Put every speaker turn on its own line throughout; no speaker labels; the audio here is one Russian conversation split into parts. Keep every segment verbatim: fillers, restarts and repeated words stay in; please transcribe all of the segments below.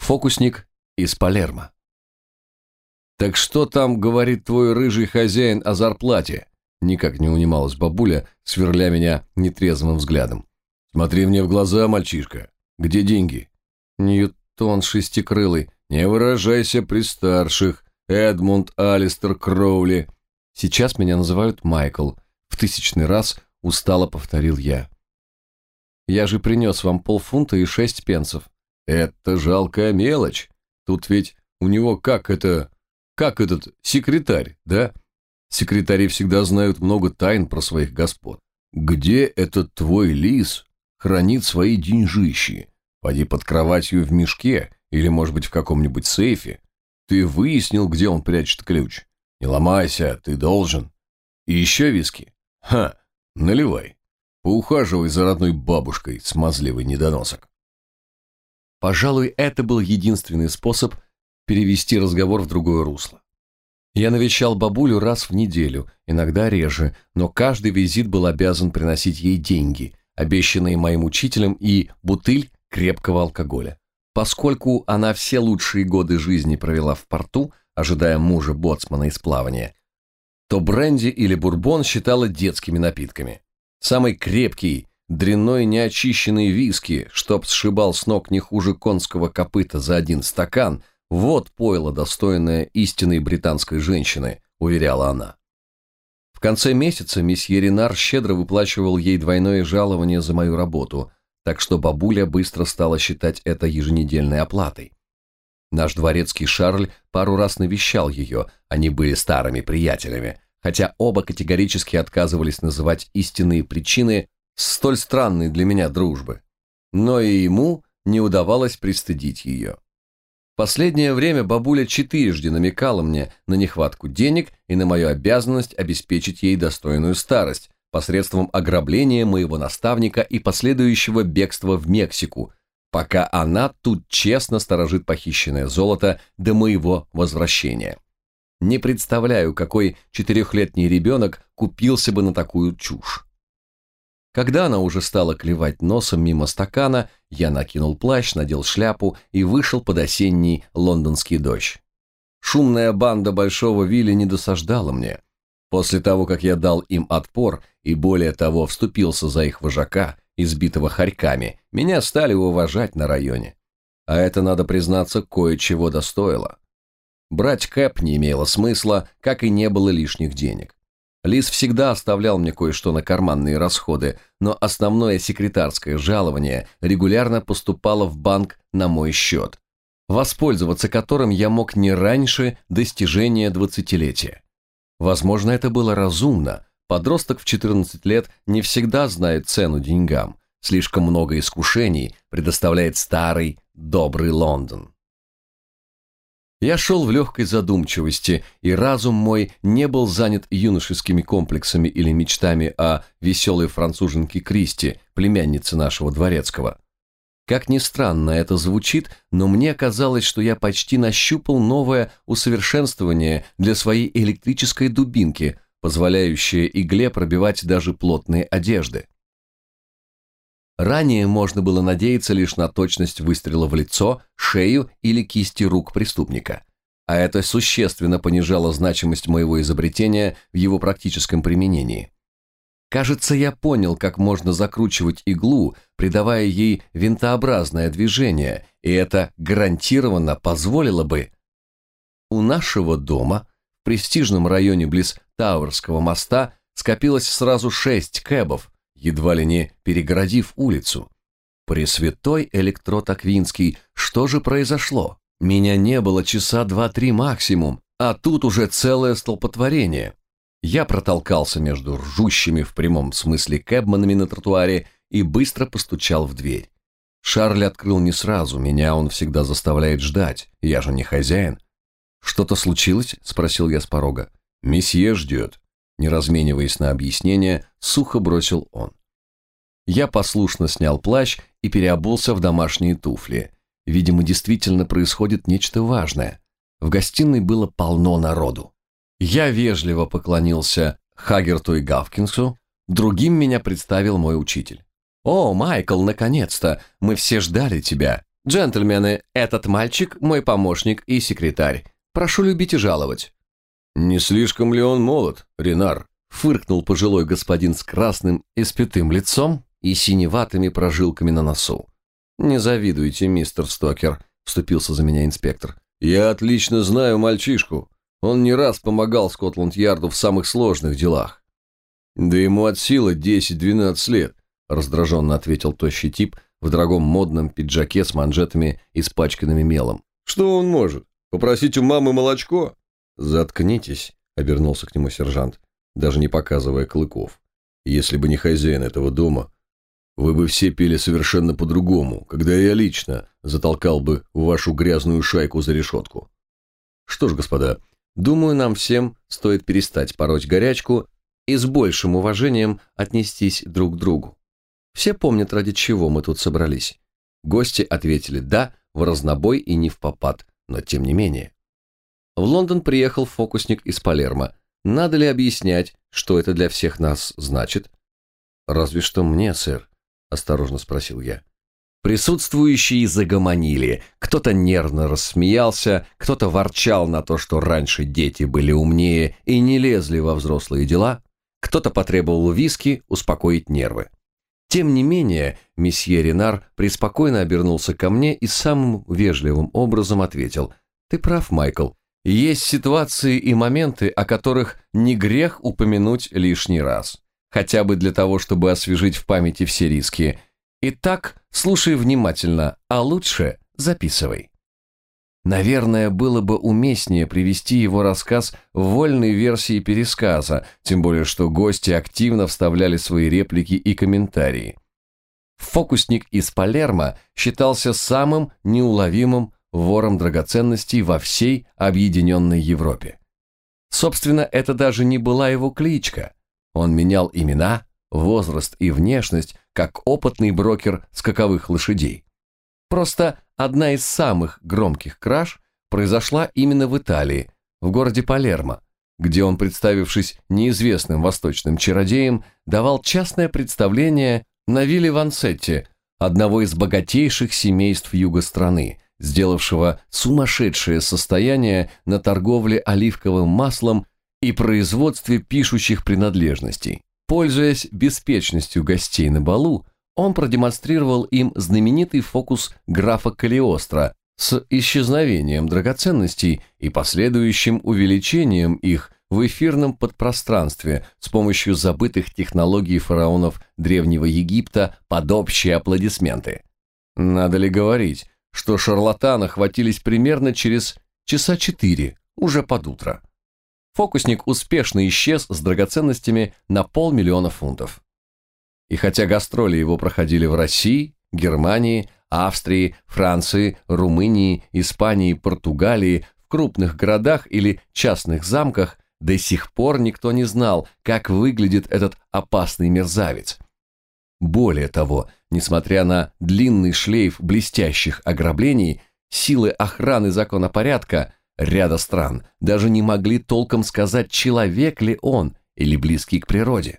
Фокусник из Палермо. «Так что там говорит твой рыжий хозяин о зарплате?» Никак не унималась бабуля, сверля меня нетрезвым взглядом. «Смотри мне в глаза, мальчишка. Где деньги?» «Ньютон шестикрылый. Не выражайся при старших. Эдмунд Алистер Кроули». «Сейчас меня называют Майкл», — в тысячный раз устало повторил я. «Я же принес вам полфунта и шесть пенсов». «Это жалкая мелочь. Тут ведь у него как это... как этот секретарь, да? Секретари всегда знают много тайн про своих господ. Где этот твой лис хранит свои деньжищи? Поди под кроватью в мешке или, может быть, в каком-нибудь сейфе. Ты выяснил, где он прячет ключ? Не ломайся, ты должен. И еще виски? Ха, наливай. Поухаживай за родной бабушкой, смазливый недоносок». Пожалуй, это был единственный способ перевести разговор в другое русло. Я навещал бабулю раз в неделю, иногда реже, но каждый визит был обязан приносить ей деньги, обещанные моим учителем, и бутыль крепкого алкоголя. Поскольку она все лучшие годы жизни провела в порту, ожидая мужа-боцмана из плавания, то бренди или бурбон считала детскими напитками. Самый крепкий, дрянной неочищенный виски, чтоб сшибал с ног не хуже конского копыта за один стакан, вот пойло, достойное истинной британской женщины, уверяла она. В конце месяца месье Ренар щедро выплачивал ей двойное жалование за мою работу, так что бабуля быстро стала считать это еженедельной оплатой. Наш дворецкий Шарль пару раз навещал ее, они были старыми приятелями, хотя оба категорически отказывались называть истинные причины столь странной для меня дружбы. Но и ему не удавалось пристыдить ее. В последнее время бабуля четырежды намекала мне на нехватку денег и на мою обязанность обеспечить ей достойную старость посредством ограбления моего наставника и последующего бегства в Мексику, пока она тут честно сторожит похищенное золото до моего возвращения. Не представляю, какой четырехлетний ребенок купился бы на такую чушь. Когда она уже стала клевать носом мимо стакана, я накинул плащ, надел шляпу и вышел под осенний лондонский дождь. Шумная банда Большого Вилли не досаждала мне. После того, как я дал им отпор и, более того, вступился за их вожака, избитого хорьками, меня стали уважать на районе. А это, надо признаться, кое-чего достоило. Брать кэп не имело смысла, как и не было лишних денег. Лис всегда оставлял мне кое-что на карманные расходы, но основное секретарское жалование регулярно поступало в банк на мой счет, воспользоваться которым я мог не раньше достижения двадцатилетия. Возможно, это было разумно. Подросток в четырнадцать лет не всегда знает цену деньгам. Слишком много искушений предоставляет старый, добрый Лондон. Я шел в легкой задумчивости, и разум мой не был занят юношескими комплексами или мечтами о веселой француженке Кристи, племяннице нашего дворецкого. Как ни странно это звучит, но мне казалось, что я почти нащупал новое усовершенствование для своей электрической дубинки, позволяющее игле пробивать даже плотные одежды. Ранее можно было надеяться лишь на точность выстрела в лицо, шею или кисти рук преступника, а это существенно понижало значимость моего изобретения в его практическом применении. Кажется, я понял, как можно закручивать иглу, придавая ей винтообразное движение, и это гарантированно позволило бы... У нашего дома, в престижном районе близ Тауэрского моста, скопилось сразу шесть кэбов, едва ли не перегородив улицу. Пресвятой электрод Аквинский, что же произошло? Меня не было часа два-три максимум, а тут уже целое столпотворение. Я протолкался между ржущими в прямом смысле кэбманами на тротуаре и быстро постучал в дверь. Шарль открыл не сразу, меня он всегда заставляет ждать, я же не хозяин. «Что-то случилось?» – спросил я с порога. «Месье ждет». Не размениваясь на объяснение, сухо бросил он. Я послушно снял плащ и переобулся в домашние туфли. Видимо, действительно происходит нечто важное. В гостиной было полно народу. Я вежливо поклонился Хаггерту и Гавкинсу, другим меня представил мой учитель. «О, Майкл, наконец-то! Мы все ждали тебя. Джентльмены, этот мальчик мой помощник и секретарь. Прошу любить и жаловать». «Не слишком ли он молод, Ренар?» Фыркнул пожилой господин с красным испятым лицом и синеватыми прожилками на носу. «Не завидуйте, мистер Стокер», — вступился за меня инспектор. «Я отлично знаю мальчишку. Он не раз помогал Скотланд-Ярду в самых сложных делах». «Да ему от силы десять-двенадцать лет», — раздраженно ответил тощий тип в дорогом модном пиджаке с манжетами, испачканными мелом. «Что он может? Попросить у мамы молочко?» «Заткнитесь», — обернулся к нему сержант, даже не показывая клыков. «Если бы не хозяин этого дома, вы бы все пели совершенно по-другому, когда я лично затолкал бы вашу грязную шайку за решетку». Что ж, господа, думаю, нам всем стоит перестать пороть горячку и с большим уважением отнестись друг к другу. Все помнят, ради чего мы тут собрались. Гости ответили «да» в разнобой и не впопад, но тем не менее. В Лондон приехал фокусник из Палермо. Надо ли объяснять, что это для всех нас значит? «Разве что мне, сэр», – осторожно спросил я. Присутствующие загомонили. Кто-то нервно рассмеялся, кто-то ворчал на то, что раньше дети были умнее и не лезли во взрослые дела, кто-то потребовал виски успокоить нервы. Тем не менее, месье Ренар преспокойно обернулся ко мне и самым вежливым образом ответил: «Ты прав, Майкл. Есть ситуации и моменты, о которых не грех упомянуть лишний раз, хотя бы для того, чтобы освежить в памяти все риски. Итак, слушай внимательно, а лучше записывай». Наверное, было бы уместнее привести его рассказ в вольной версии пересказа, тем более что гости активно вставляли свои реплики и комментарии. Фокусник из Палермо считался самым неуловимым вором драгоценностей во всей объединенной Европе. Собственно, это даже не была его кличка. Он менял имена, возраст и внешность, как опытный брокер скаковых лошадей. Просто одна из самых громких краж произошла именно в Италии, в городе Палермо, где он, представившись неизвестным восточным чародеем, давал частное представление на вилле Вансетти, одного из богатейших семейств юга страны, сделавшего сумасшедшее состояние на торговле оливковым маслом и производстве пишущих принадлежностей. Пользуясь беспечностью гостей на балу, он продемонстрировал им знаменитый фокус графа Калиостро с исчезновением драгоценностей и последующим увеличением их в эфирном подпространстве с помощью забытых технологий фараонов Древнего Египта под общие аплодисменты. Надо ли говорить, что шарлатана хватились примерно через часа четыре, уже под утро. Фокусник успешно исчез с драгоценностями на полмиллиона фунтов. И хотя гастроли его проходили в России, Германии, Австрии, Франции, Румынии, Испании, Португалии, в крупных городах или частных замках, до сих пор никто не знал, как выглядит этот опасный мерзавец. Более того, несмотря на длинный шлейф блестящих ограблений, силы охраны законопорядка ряда стран даже не могли толком сказать, человек ли он или близкий к природе.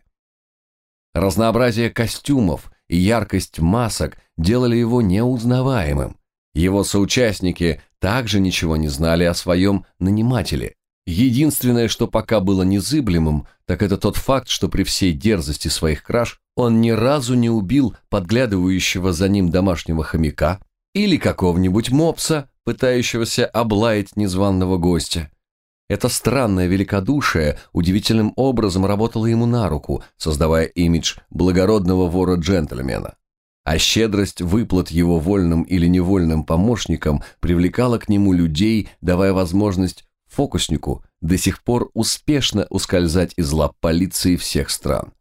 Разнообразие костюмов и яркость масок делали его неузнаваемым. Его соучастники также ничего не знали о своем нанимателе. Единственное, что пока было незыблемым, так это тот факт, что при всей дерзости своих краж он ни разу не убил подглядывающего за ним домашнего хомяка или какого-нибудь мопса, пытающегося облаять незваного гостя. Это странное великодушие удивительным образом работало ему на руку, создавая имидж благородного вора-джентльмена. А щедрость выплат его вольным или невольным помощникам привлекала к нему людей, давая возможность фокуснику до сих пор успешно ускользать из лап полиции всех стран.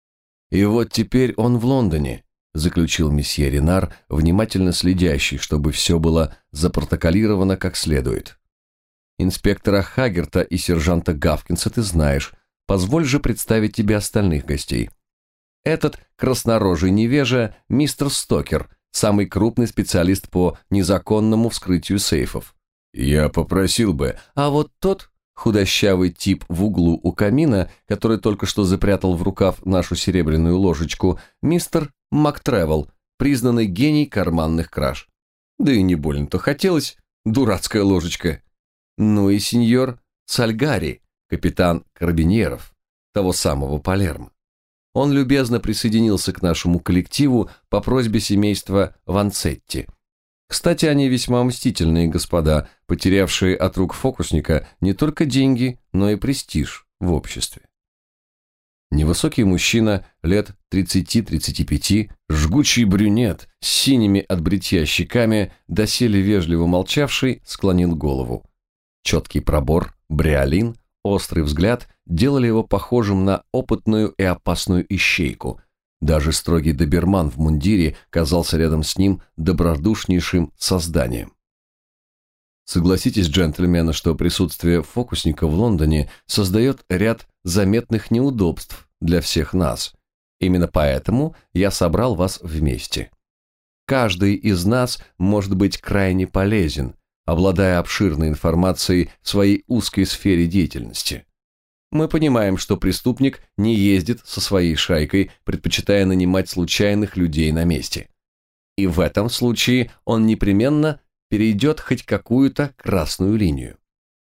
«И вот теперь он в Лондоне», – заключил месье Ренар, внимательно следящий, чтобы все было запротоколировано как следует. «Инспектора Хагерта и сержанта Гавкинса ты знаешь. Позволь же представить тебе остальных гостей. Этот краснорожий невежа – мистер Стокер, самый крупный специалист по незаконному вскрытию сейфов». «Я попросил бы». А вот тот худощавый тип в углу у камина, который только что запрятал в рукав нашу серебряную ложечку, мистер МакТревел, признанный гений карманных краж. Да и не больно-то хотелось, дурацкая ложечка. Ну и сеньор Сальгари, капитан Карабиньеров, того самого Палермо. Он любезно присоединился к нашему коллективу по просьбе семейства Ванцетти. Кстати, они весьма мстительные господа, потерявшие от рук фокусника не только деньги, но и престиж в обществе. Невысокий мужчина лет тридцати-тридцати пяти, жгучий брюнет с синими от бритья щеками, доселе вежливо молчавший, склонил голову. Четкий пробор, бриолин, острый взгляд делали его похожим на опытную и опасную ищейку. Даже строгий доберман в мундире казался рядом с ним добродушнейшим созданием. Согласитесь, джентльмены, что присутствие фокусника в Лондоне создает ряд заметных неудобств для всех нас. Именно поэтому я собрал вас вместе. Каждый из нас может быть крайне полезен, обладая обширной информацией в своей узкой сфере деятельности. Мы понимаем, что преступник не ездит со своей шайкой, предпочитая нанимать случайных людей на месте. И в этом случае он непременно перейдет хоть какую-то красную линию.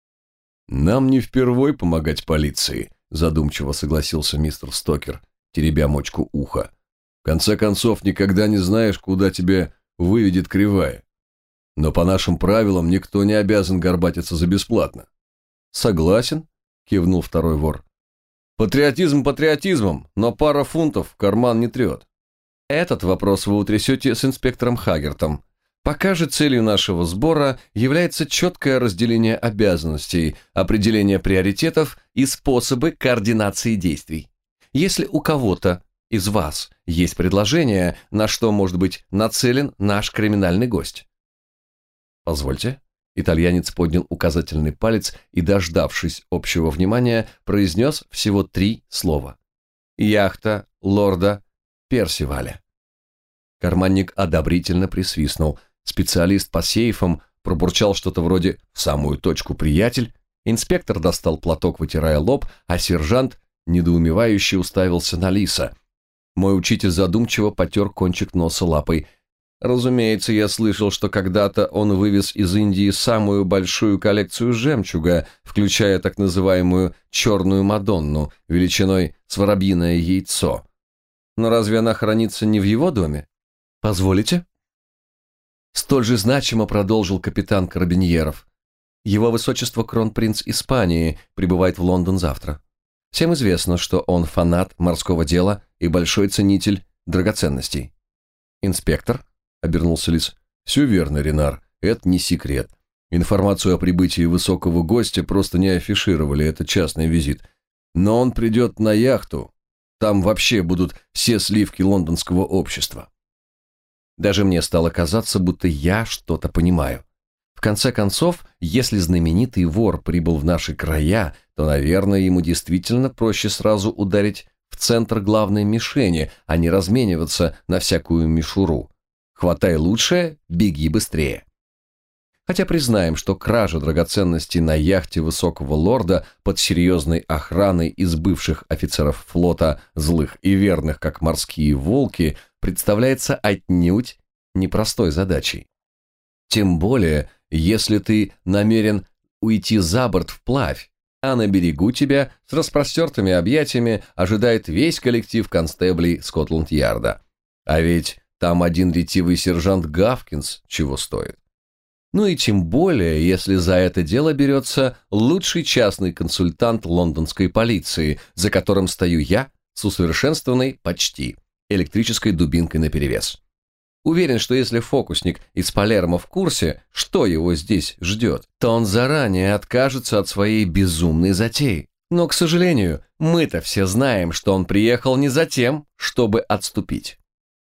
«Нам не впервой помогать полиции», задумчиво согласился мистер Стокер, теребя мочку уха. «В конце концов, никогда не знаешь, куда тебя выведет кривая. Но по нашим правилам никто не обязан горбатиться за бесплатно». «Согласен», кивнул второй вор. «Патриотизм патриотизмом, но пара фунтов в карман не трет. Этот вопрос вы утрясете с инспектором Хаггертом. Пока же целью нашего сбора является четкое разделение обязанностей, определение приоритетов и способы координации действий. Если у кого-то из вас есть предложение, на что может быть нацелен наш криминальный гость». «Позвольте». Итальянец поднял указательный палец и, дождавшись общего внимания, произнес всего три слова. «Яхта лорда Персиваля». Карманник одобрительно присвистнул. Специалист по сейфам пробурчал что-то вроде «в самую точку, приятель». Инспектор достал платок, вытирая лоб, а сержант недоумевающе уставился на Лиса. Мой учитель задумчиво потер кончик носа лапой. Разумеется, я слышал, что когда-то он вывез из Индии самую большую коллекцию жемчуга, включая так называемую «черную Мадонну», величиной с воробьиное яйцо. Но разве она хранится не в его доме? Позволите? Столь же значимо продолжил капитан Карабиньеров. Его высочество кронпринц Испании прибывает в Лондон завтра. Всем известно, что он фанат морского дела и большой ценитель драгоценностей. Инспектор? Обернулся Лис. «Все верно, Ренар, это не секрет. Информацию о прибытии высокого гостя просто не афишировали, это частный визит. Но он придет на яхту, там вообще будут все сливки лондонского общества». Даже мне стало казаться, будто я что-то понимаю. В конце концов, если знаменитый вор прибыл в наши края, то, наверное, ему действительно проще сразу ударить в центр главной мишени, а не размениваться на всякую мишуру. Хватай лучшее, беги быстрее. Хотя признаем, что кража драгоценностей на яхте высокого лорда под серьезной охраной из бывших офицеров флота, злых и верных, как морские волки, представляется отнюдь непростой задачей. Тем более, если ты намерен уйти за борт вплавь, а на берегу тебя с распростертыми объятиями ожидает весь коллектив констеблей Скотланд-Ярда. А ведь там один ретивый сержант Гавкинс чего стоит. Ну и тем более, если за это дело берется лучший частный консультант лондонской полиции, за которым стою я с усовершенствованной почти электрической дубинкой наперевес. Уверен, что если фокусник из Палермо в курсе, что его здесь ждет, то он заранее откажется от своей безумной затеи. Но, к сожалению, мы-то все знаем, что он приехал не за тем, чтобы отступить.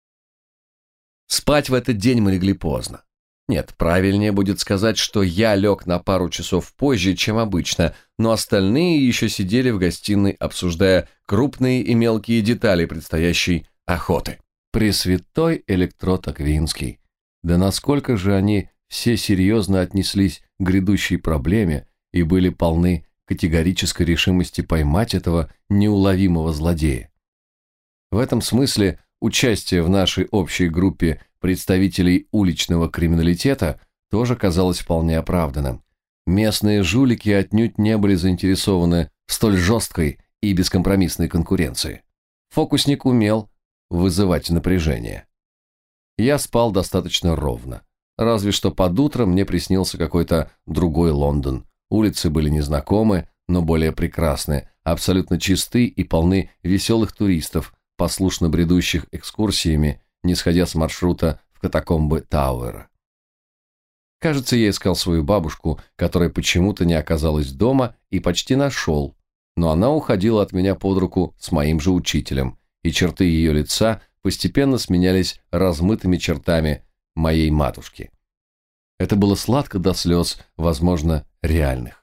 Спать в этот день мы легли поздно. Нет, правильнее будет сказать, что я лег на пару часов позже, чем обычно, но остальные еще сидели в гостиной, обсуждая крупные и мелкие детали предстоящей охоты. Пресвятой электрод Аквинский. Да насколько же они все серьезно отнеслись к грядущей проблеме и были полны категорической решимости поймать этого неуловимого злодея. В этом смысле участие в нашей общей группе представителей уличного криминалитета тоже казалось вполне оправданным. Местные жулики отнюдь не были заинтересованы в столь жесткой и бескомпромиссной конкуренции. Фокусник умел вызывать напряжение. Я спал достаточно ровно. Разве что под утро мне приснился какой-то другой Лондон. Улицы были незнакомы, но более прекрасны, абсолютно чисты и полны веселых туристов, послушно бредущих экскурсиями, не сходя с маршрута в катакомбы Тауэра. Кажется, я искал свою бабушку, которая почему-то не оказалась дома, и почти нашел, но она уходила от меня под руку с моим же учителем, и черты ее лица постепенно сменялись размытыми чертами моей матушки. Это было сладко до слез, возможно, реальных.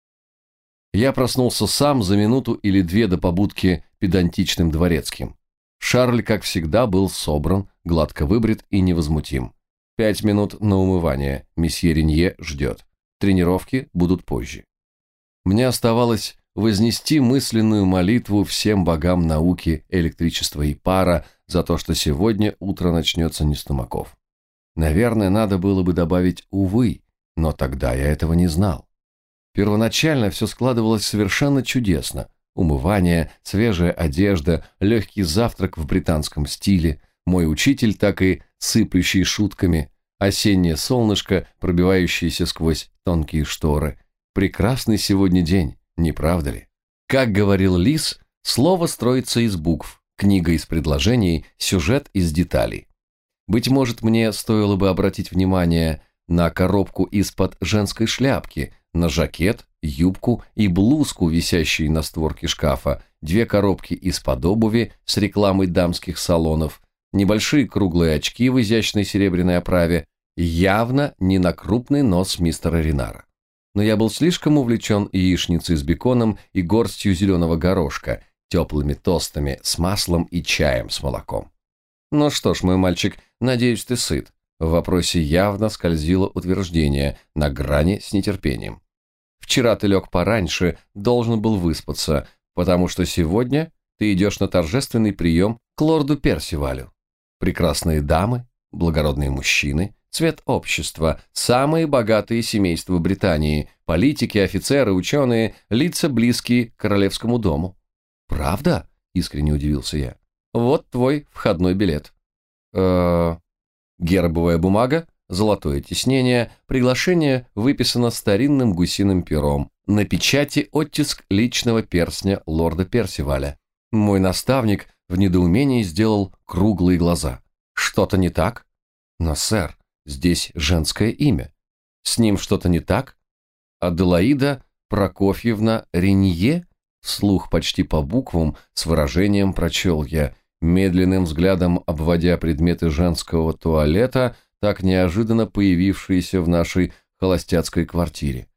Я проснулся сам за минуту или две до побудки педантичным дворецким. Шарль, как всегда, был собран, гладко выбрит и невозмутим. Пять минут на умывание, месье Ренье ждет. Тренировки будут позже. Мне оставалось вознести мысленную молитву всем богам науки, электричества и пара за то, что сегодня утро начнется не с тумаков. Наверное, надо было бы добавить «увы», но тогда я этого не знал. Первоначально все складывалось совершенно чудесно. Умывание, свежая одежда, легкий завтрак в британском стиле, мой учитель, так и сыплющий шутками, осеннее солнышко, пробивающееся сквозь тонкие шторы. Прекрасный сегодня день, не правда ли? Как говорил Лис, слово строится из букв, книга из предложений, сюжет из деталей. Быть может, мне стоило бы обратить внимание на коробку из-под женской шляпки, на жакет, юбку и блузку, висящие на створке шкафа, две коробки из-под обуви с рекламой дамских салонов, небольшие круглые очки в изящной серебряной оправе, явно не на крупный нос мистера Ренара. Но я был слишком увлечен яичницей с беконом и горстью зеленого горошка, теплыми тостами с маслом и чаем с молоком. «Ну что ж, мой мальчик, надеюсь, ты сыт». В вопросе явно скользило утверждение, на грани с нетерпением. «Вчера ты лег пораньше, должен был выспаться, потому что сегодня ты идешь на торжественный прием к лорду Персивалю. Прекрасные дамы, благородные мужчины, цвет общества, самые богатые семейства Британии, политики, офицеры, ученые, лица близкие к королевскому дому». «Правда?» – искренне удивился я. «Вот твой входной билет». «Э-э...» Гербовая бумага, золотое тиснение, приглашение выписано старинным гусиным пером. На печати оттиск личного перстня лорда Персиваля. Мой наставник в недоумении сделал круглые глаза. «Что-то не так?» «Но, сэр, здесь женское имя. С ним что-то не так?» «Аделаида Прокофьевна Ренье?» Вслух почти по буквам с выражением прочел я, медленным взглядом обводя предметы женского туалета, так неожиданно появившиеся в нашей холостяцкой квартире.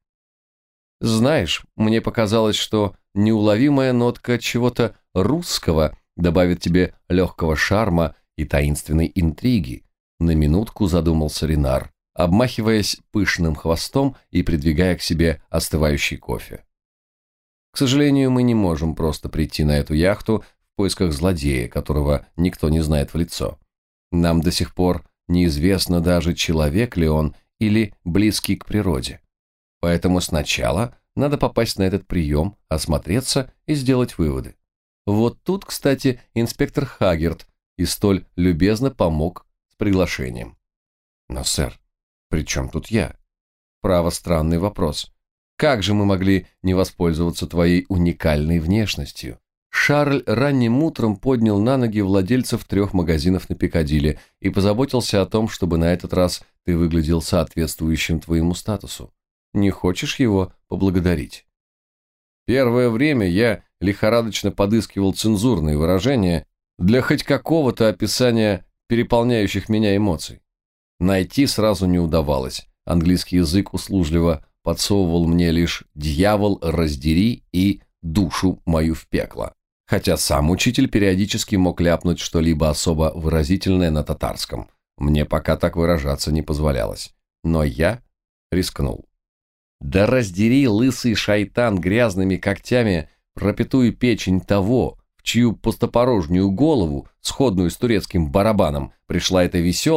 «Знаешь, мне показалось, что неуловимая нотка чего-то русского добавит тебе легкого шарма и таинственной интриги», на минутку задумался Ренар, обмахиваясь пышным хвостом и придвигая к себе остывающий кофе. «К сожалению, мы не можем просто прийти на эту яхту в поисках злодея, которого никто не знает в лицо. Нам до сих пор неизвестно даже, человек ли он или близкий к природе. Поэтому сначала надо попасть на этот прием, осмотреться и сделать выводы. Вот тут, кстати, инспектор Хаггерт и столь любезно помог с приглашением». «Но, сэр, при чем тут я?» «Право, странный вопрос. Как же мы могли не воспользоваться твоей уникальной внешностью?» Шарль ранним утром поднял на ноги владельцев трех магазинов на Пикадилли и позаботился о том, чтобы на этот раз ты выглядел соответствующим твоему статусу. Не хочешь его поблагодарить? Первое время я лихорадочно подыскивал цензурные выражения для хоть какого-то описания переполняющих меня эмоций. Найти сразу не удавалось. Английский язык услужливо подсовывал мне лишь «дьявол, раздери» и «душу мою в пекло». Хотя сам учитель периодически мог ляпнуть что-либо особо выразительное на татарском. Мне пока так выражаться не позволялось. Но я рискнул. «Да раздери, лысый шайтан, грязными когтями пропитую печень того, в чью пустопорожнюю голову, сходную с турецким барабаном, пришла эта веселая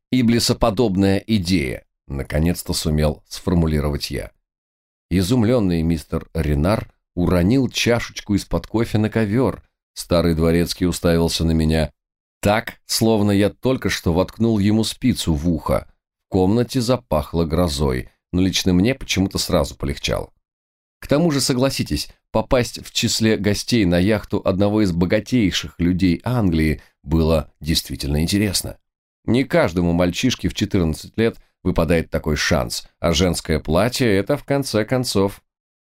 «Иблисоподобная идея», — наконец-то сумел сформулировать я. Изумленный мистер Ренар уронил чашечку из-под кофе на ковер. Старый дворецкий уставился на меня так, словно я только что воткнул ему спицу в ухо. В комнате запахло грозой, но лично мне почему-то сразу полегчало. К тому же, согласитесь, попасть в числе гостей на яхту одного из богатейших людей Англии было действительно интересно. Не каждому мальчишке в четырнадцать лет выпадает такой шанс, а женское платье – это, в конце концов,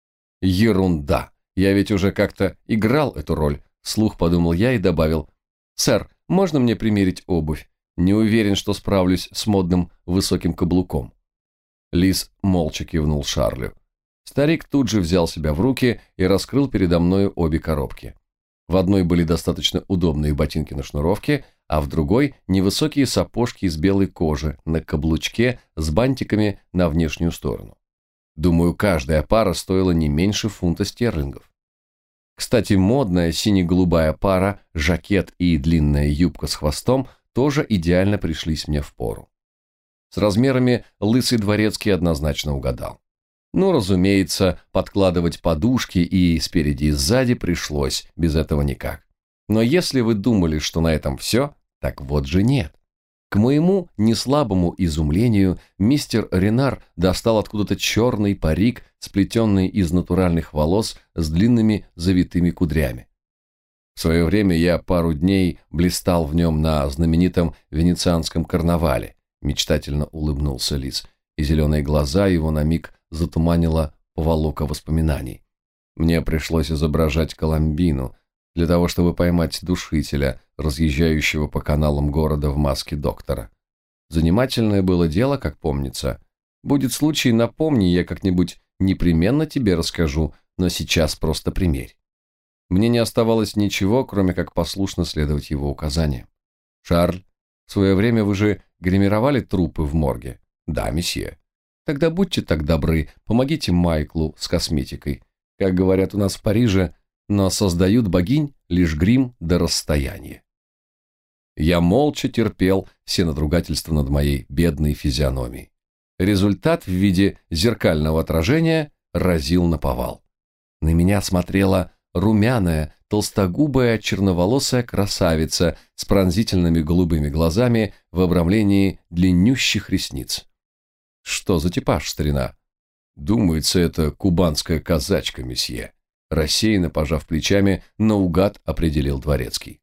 ерунда. Я ведь уже как-то играл эту роль, вслух подумал я и добавил: «Сэр, можно мне примерить обувь? Не уверен, что справлюсь с модным высоким каблуком». Лис молча кивнул Шарлю. Старик тут же взял себя в руки и раскрыл передо мною обе коробки. В одной были достаточно удобные ботинки на шнуровке, а в другой – невысокие сапожки из белой кожи на каблучке с бантиками на внешнюю сторону. Думаю, каждая пара стоила не меньше фунта стерлингов. Кстати, модная сине-голубая пара, жакет и длинная юбка с хвостом тоже идеально пришлись мне впору. С размерами лысый дворецкий однозначно угадал. Ну, разумеется, подкладывать подушки и спереди и сзади пришлось, без этого никак. Но если вы думали, что на этом все, так вот же нет. К моему неслабому изумлению, мистер Ренар достал откуда-то черный парик, сплетенный из натуральных волос с длинными завитыми кудрями. В свое время я пару дней блистал в нем на знаменитом венецианском карнавале, мечтательно улыбнулся Лис, и зеленые глаза его на миг затуманила поволока воспоминаний. Мне пришлось изображать Коломбину для того, чтобы поймать душителя, разъезжающего по каналам города в маске доктора. Занимательное было дело, как помнится. Будет случай, напомни, я как-нибудь непременно тебе расскажу, но сейчас просто примерь. Мне не оставалось ничего, кроме как послушно следовать его указаниям. «Шарль, в свое время вы же гримировали трупы в морге?» «Да, месье». «Тогда будьте так добры, помогите Майклу с косметикой. Как говорят у нас в Париже, но создают богинь лишь грим до расстояния». Я молча терпел все надругательства над моей бедной физиономией. Результат в виде зеркального отражения разил наповал. На меня смотрела румяная, толстогубая, черноволосая красавица с пронзительными голубыми глазами в обрамлении длиннющих ресниц. Что за типаж, старина? Думается, это кубанская казачка, месье. Рассеянно пожав плечами, наугад определил дворецкий.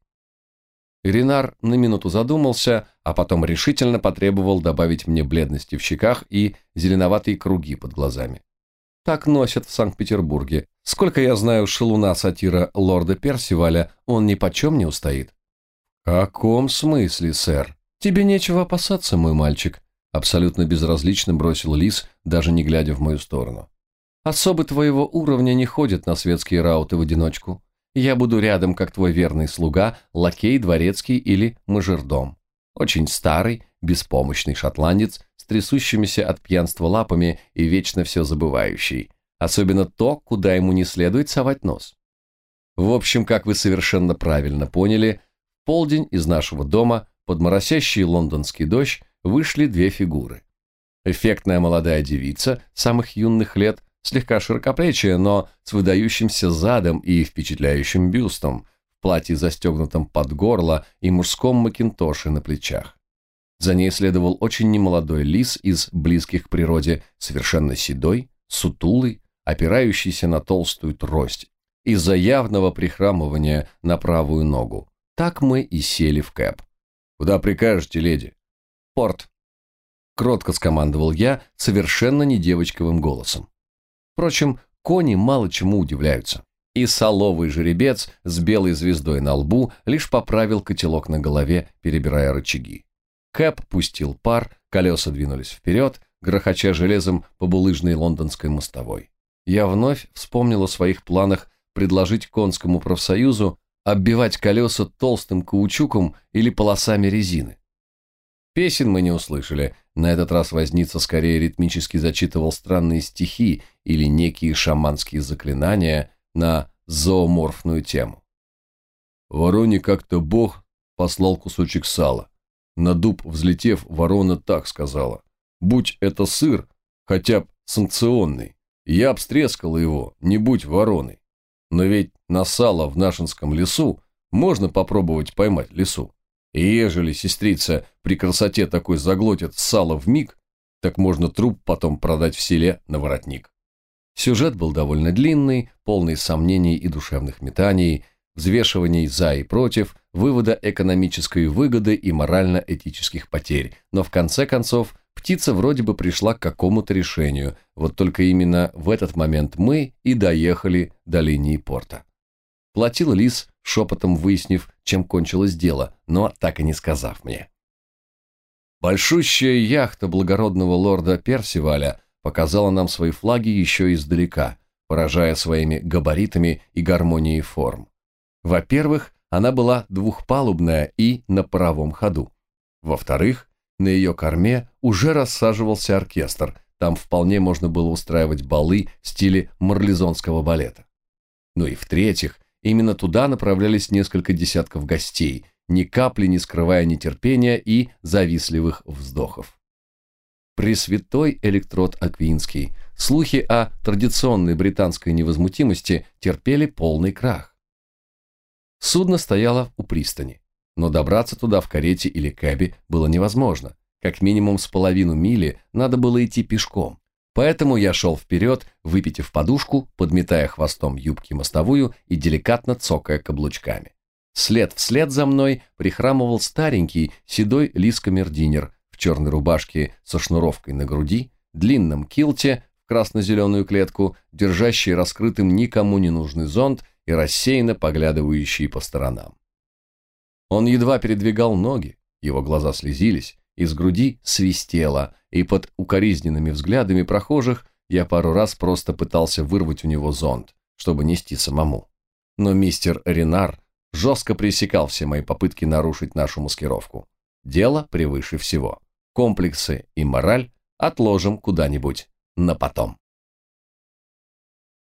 Ренар на минуту задумался, а потом решительно потребовал добавить мне бледности в щеках и зеленоватые круги под глазами. Так носят в Санкт-Петербурге. Сколько я знаю шалуна-сатира лорда Персиваля, он ни почем не устоит. В каком смысле, сэр? Тебе нечего опасаться, мой мальчик. Абсолютно безразлично бросил Лис, даже не глядя в мою сторону. Особы твоего уровня не ходят на светские рауты в одиночку. Я буду рядом, как твой верный слуга, лакей, дворецкий или мажордом. Очень старый, беспомощный шотландец с трясущимися от пьянства лапами и вечно все забывающий. Особенно то, куда ему не следует совать нос. В общем, как вы совершенно правильно поняли, в полдень из нашего дома под моросящий лондонский дождь вышли две фигуры. Эффектная молодая девица самых юных лет, слегка широкоплечая, но с выдающимся задом и впечатляющим бюстом, в платье застегнутом под горло и мужском макинтоше на плечах. За ней следовал очень немолодой лис из близких к природе, совершенно седой, сутулый, опирающийся на толстую трость, из-за явного прихрамывания на правую ногу. Так мы и сели в кэб. «Куда прикажете, леди?» «Порт», — кротко скомандовал я совершенно не девочковым голосом. Впрочем, кони мало чему удивляются. И соловый жеребец с белой звездой на лбу лишь поправил котелок на голове, перебирая рычаги. Кэб пустил пар, колеса двинулись вперед, грохоча железом по булыжной лондонской мостовой. Я вновь вспомнил о своих планах предложить конскому профсоюзу оббивать колеса толстым каучуком или полосами резины. Песен мы не услышали. На этот раз возница скорее ритмически зачитывал странные стихи или некие шаманские заклинания на зооморфную тему. Вороне как-то Бог послал кусочек сала. На дуб взлетев, ворона так сказала: «Будь это сыр, хотя б санкционный, я б стрескала его, не будь вороной. Но ведь на сало в Нашинском лесу можно попробовать поймать лису. И ежели сестрица при красоте такой заглотит сало вмиг, так можно труп потом продать в селе на воротник». Сюжет был довольно длинный, полный сомнений и душевных метаний, взвешиваний за и против, вывода экономической выгоды и морально-этических потерь, но в конце концов птица вроде бы пришла к какому-то решению, вот только именно в этот момент мы и доехали до линии порта. Платил лис, шепотом выяснив, чем кончилось дело, но так и не сказав мне. Большущая яхта благородного лорда Персиваля показала нам свои флаги еще издалека, поражая своими габаритами и гармонией форм. Во-первых, она была двухпалубная и на паровом ходу. Во-вторых, на ее корме уже рассаживался оркестр, там вполне можно было устраивать балы в стиле марлезонского балета. Ну и в-третьих, именно туда направлялись несколько десятков гостей, ни капли не скрывая нетерпения и завистливых вздохов. Пресвятой электрод Аквинский, слухи о традиционной британской невозмутимости терпели полный крах. Судно стояло у пристани, но добраться туда в карете или кэбе было невозможно. Как минимум с половину мили надо было идти пешком. Поэтому я шел вперед, выпитив подушку, подметая хвостом юбки мостовую и деликатно цокая каблучками. След вслед за мной прихрамывал старенький седой лис-камердинер в черной рубашке со шнуровкой на груди, длинном килте в красно-зеленую клетку, держащий раскрытым никому не нужный зонт и рассеянно поглядывающий по сторонам. Он едва передвигал ноги, его глаза слезились, из груди свистело, и под укоризненными взглядами прохожих я пару раз просто пытался вырвать у него зонт, чтобы нести самому. Но мистер Ренар жестко пресекал все мои попытки нарушить нашу маскировку. Дело превыше всего. Комплексы и мораль отложим куда-нибудь на потом.